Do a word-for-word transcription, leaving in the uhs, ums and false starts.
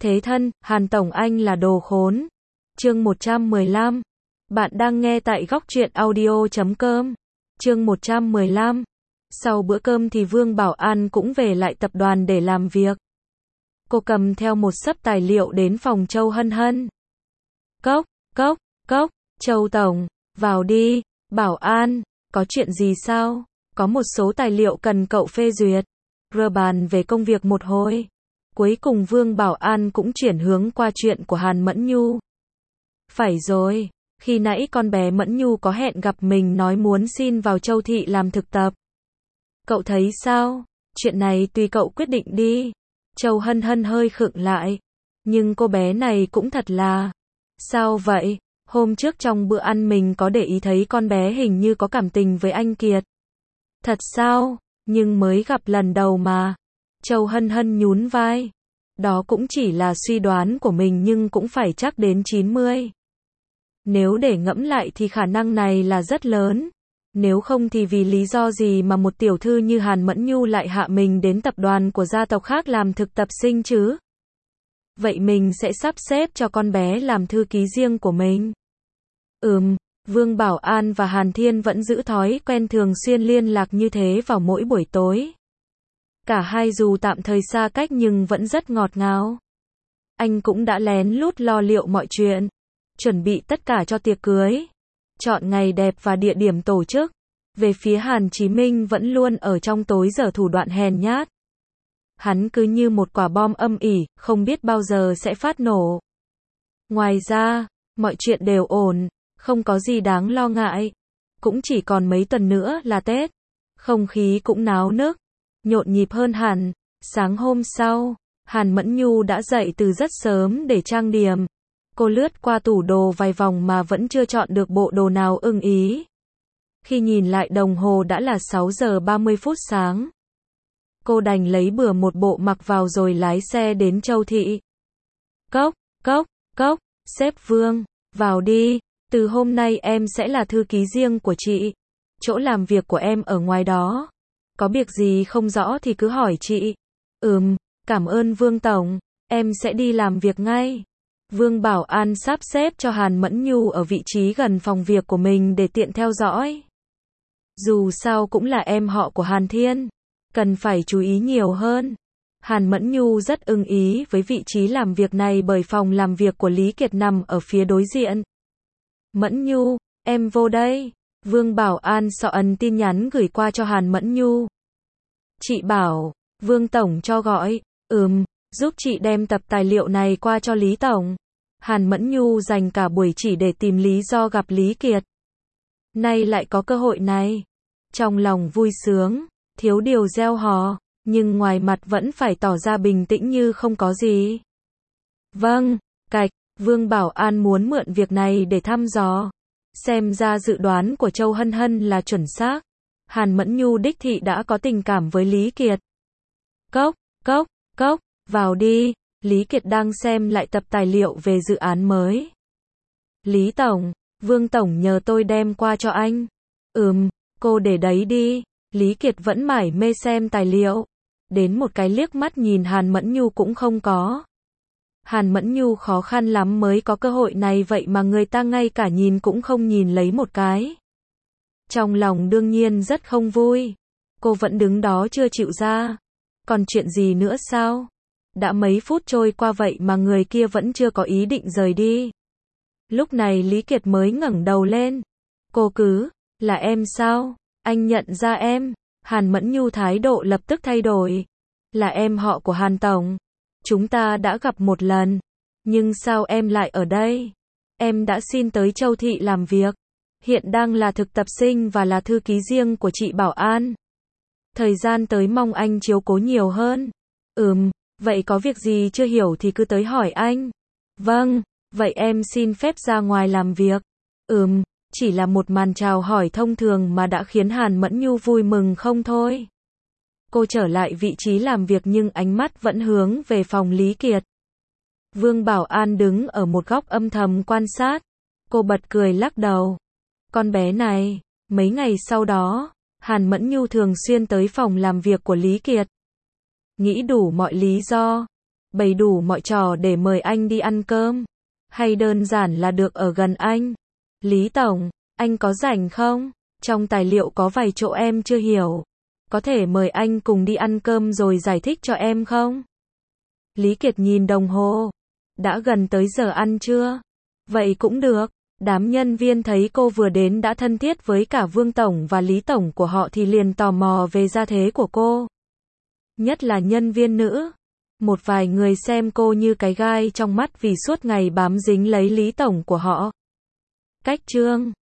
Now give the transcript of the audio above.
Thế thân, Hàn Tổng anh là đồ khốn. Chương một trăm mười lăm. Bạn đang nghe tại góc truyện audio chấm com. Chương một trăm mười lăm. Sau bữa cơm thì Vương Bảo An cũng về lại tập đoàn để làm việc. Cô cầm theo một xấp tài liệu đến phòng Châu Hân Hân. Cốc, cốc, cốc, Châu Tổng, vào đi. Bảo An, có chuyện gì sao? Có một số tài liệu cần cậu phê duyệt. Rơ bàn về công việc một hồi. Cuối cùng Vương Bảo An cũng chuyển hướng qua chuyện của Hàn Mẫn Nhu. Phải rồi, khi nãy con bé Mẫn Nhu có hẹn gặp mình nói muốn xin vào Châu Thị làm thực tập. Cậu thấy sao? Chuyện này tùy cậu quyết định đi. Châu Hân Hân hơi khựng lại. Nhưng cô bé này cũng thật là... Sao vậy? Hôm trước trong bữa ăn mình có để ý thấy con bé hình như có cảm tình với anh Kiệt. Thật sao? Nhưng mới gặp lần đầu mà. Châu Hân Hân nhún vai. Đó cũng chỉ là suy đoán của mình nhưng cũng phải chắc đến chín mươi. Nếu để ngẫm lại thì khả năng này là rất lớn. Nếu không thì vì lý do gì mà một tiểu thư như Hàn Mẫn Nhu lại hạ mình đến tập đoàn của gia tộc khác làm thực tập sinh chứ? Vậy mình sẽ sắp xếp cho con bé làm thư ký riêng của mình. Ừm, Vương Bảo An và Hàn Thiên vẫn giữ thói quen thường xuyên liên lạc như thế vào mỗi buổi tối. Cả hai dù tạm thời xa cách nhưng vẫn rất ngọt ngào. Anh cũng đã lén lút lo liệu mọi chuyện, chuẩn bị tất cả cho tiệc cưới, chọn ngày đẹp và địa điểm tổ chức. Về phía Hàn Chí Minh vẫn luôn ở trong tối giở thủ đoạn hèn nhát. Hắn cứ như một quả bom âm ỉ, không biết bao giờ sẽ phát nổ. Ngoài ra, mọi chuyện đều ổn, không có gì đáng lo ngại. Cũng chỉ còn mấy tuần nữa là Tết. Không khí cũng náo nức, nhộn nhịp hơn hẳn. Sáng hôm sau, Hàn Mẫn Nhu đã dậy từ rất sớm để trang điểm. Cô lướt qua tủ đồ vài vòng mà vẫn chưa chọn được bộ đồ nào ưng ý. Khi nhìn lại đồng hồ đã là sáu giờ ba mươi phút sáng. Cô đành lấy bừa một bộ mặc vào rồi lái xe đến Châu Thị. Cốc, cốc, cốc, sếp Vương, vào đi. Từ hôm nay em sẽ là thư ký riêng của chị. Chỗ làm việc của em ở ngoài đó. Có việc gì không rõ thì cứ hỏi chị. Ừm, cảm ơn Vương Tổng, em sẽ đi làm việc ngay. Vương Bảo An sắp xếp cho Hàn Mẫn Nhu ở vị trí gần phòng việc của mình để tiện theo dõi. Dù sao cũng là em họ của Hàn Thiên, cần phải chú ý nhiều hơn. Hàn Mẫn Nhu rất ưng ý với vị trí làm việc này bởi phòng làm việc của Lý Kiệt nằm ở phía đối diện. Mẫn Nhu, em vô đây. Vương Bảo An sọ ẩn tin nhắn gửi qua cho Hàn Mẫn Nhu. Chị bảo, Vương Tổng cho gọi. Ừm, giúp chị đem tập tài liệu này qua cho Lý Tổng. Hàn Mẫn Nhu dành cả buổi chỉ để tìm lý do gặp Lý Kiệt. Nay lại có cơ hội này. Trong lòng vui sướng, thiếu điều gieo hò, nhưng ngoài mặt vẫn phải tỏ ra bình tĩnh như không có gì. Vâng, cạch, Vương Bảo An muốn mượn việc này để thăm dò. Xem ra dự đoán của Châu Hân Hân là chuẩn xác. Hàn Mẫn Nhu đích thị đã có tình cảm với Lý Kiệt. Cốc, cốc, cốc, vào đi. Lý Kiệt đang xem lại tập tài liệu về dự án mới. Lý Tổng, Vương Tổng nhờ tôi đem qua cho anh. Ừm, cô để đấy đi. Lý Kiệt vẫn mải mê xem tài liệu. Đến một cái liếc mắt nhìn Hàn Mẫn Nhu cũng không có. Hàn Mẫn Nhu khó khăn lắm mới có cơ hội này vậy mà người ta ngay cả nhìn cũng không nhìn lấy một cái. Trong lòng đương nhiên rất không vui. Cô vẫn đứng đó chưa chịu ra. Còn chuyện gì nữa sao? Đã mấy phút trôi qua vậy mà người kia vẫn chưa có ý định rời đi. Lúc này Lý Kiệt mới ngẩng đầu lên. Cô cứ, là em sao? Anh nhận ra em. Hàn Mẫn Nhu thái độ lập tức thay đổi. Là em họ của Hàn Tổng. Chúng ta đã gặp một lần. Nhưng sao em lại ở đây? Em đã xin tới Châu Thị làm việc. Hiện đang là thực tập sinh và là thư ký riêng của chị Bảo An. Thời gian tới mong anh chiếu cố nhiều hơn. Ừm, vậy có việc gì chưa hiểu thì cứ tới hỏi anh. Vâng, vậy em xin phép ra ngoài làm việc. Ừm, chỉ là một màn chào hỏi thông thường mà đã khiến Hàn Mẫn Nhu vui mừng không thôi. Cô trở lại vị trí làm việc nhưng ánh mắt vẫn hướng về phòng Lý Kiệt. Vương Bảo An đứng ở một góc âm thầm quan sát. Cô bật cười lắc đầu. Con bé này, mấy ngày sau đó, Hàn Mẫn Nhu thường xuyên tới phòng làm việc của Lý Kiệt. Nghĩ đủ mọi lý do. bày đủ mọi trò để mời anh đi ăn cơm. Hay đơn giản là được ở gần anh. Lý Tổng, anh có rảnh không? Trong tài liệu có vài chỗ em chưa hiểu. Có thể mời anh cùng đi ăn cơm rồi giải thích cho em không? Lý Kiệt nhìn đồng hồ. Đã gần tới giờ ăn chưa? Vậy cũng được. Đám nhân viên thấy cô vừa đến đã thân thiết với cả Vương Tổng và Lý Tổng của họ thì liền tò mò về gia thế của cô. Nhất là nhân viên nữ. Một vài người xem cô như cái gai trong mắt vì suốt ngày bám dính lấy Lý Tổng của họ. Cách chương